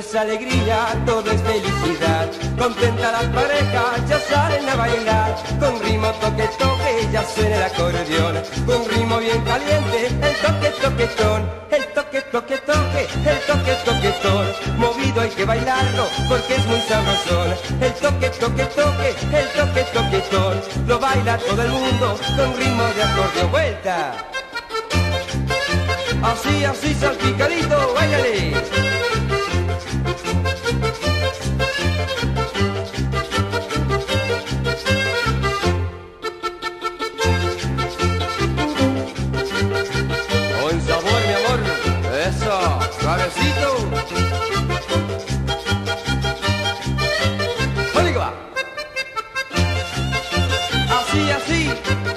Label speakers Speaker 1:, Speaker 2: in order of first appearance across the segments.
Speaker 1: es alegría, todo es felicidad. Contenta las parejas, ya salen a bailar. Con ritmo toque toque, ya suena el acordeón. Con ritmo bien caliente, el toque toquetón. El toque toque toque, el toque toquetón. Movido hay que bailarlo, porque es muy sabrosón. El toque toque toque, el toque toquetón. Lo baila todo el mundo, con ritmo de acordeón. Vuelta. Así, así, salpicadito, báilale. Con sabor, mi amor. Eso, suavecito. ¡Ole que va! Así, así.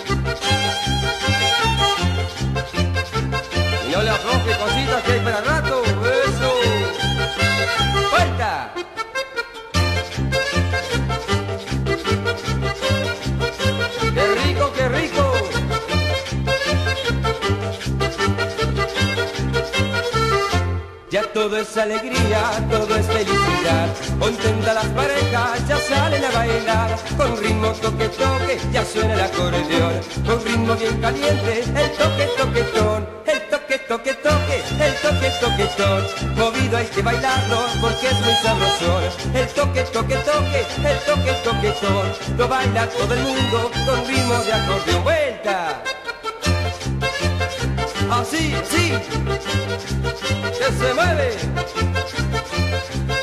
Speaker 1: No le afloje, cositas, que hay para rato. Eso. ¡Vuelta! ¡Qué rico, qué rico! Ya todo es alegría, todo es felicidad. Contenta las parejas, ya salen a bailar. Con ritmo toque toque, ya suena el acordeón. Con ritmo bien caliente, el toque toquetón. El toque toque toque, el toque toquetón. Movido hay que bailarlo, porque es muy sabrosón. El toque toque toque, el toque toquetón. Lo baila todo el mundo, con ritmo de acordeón. ¡Vuelta! Así, así. ¡Que se mueve!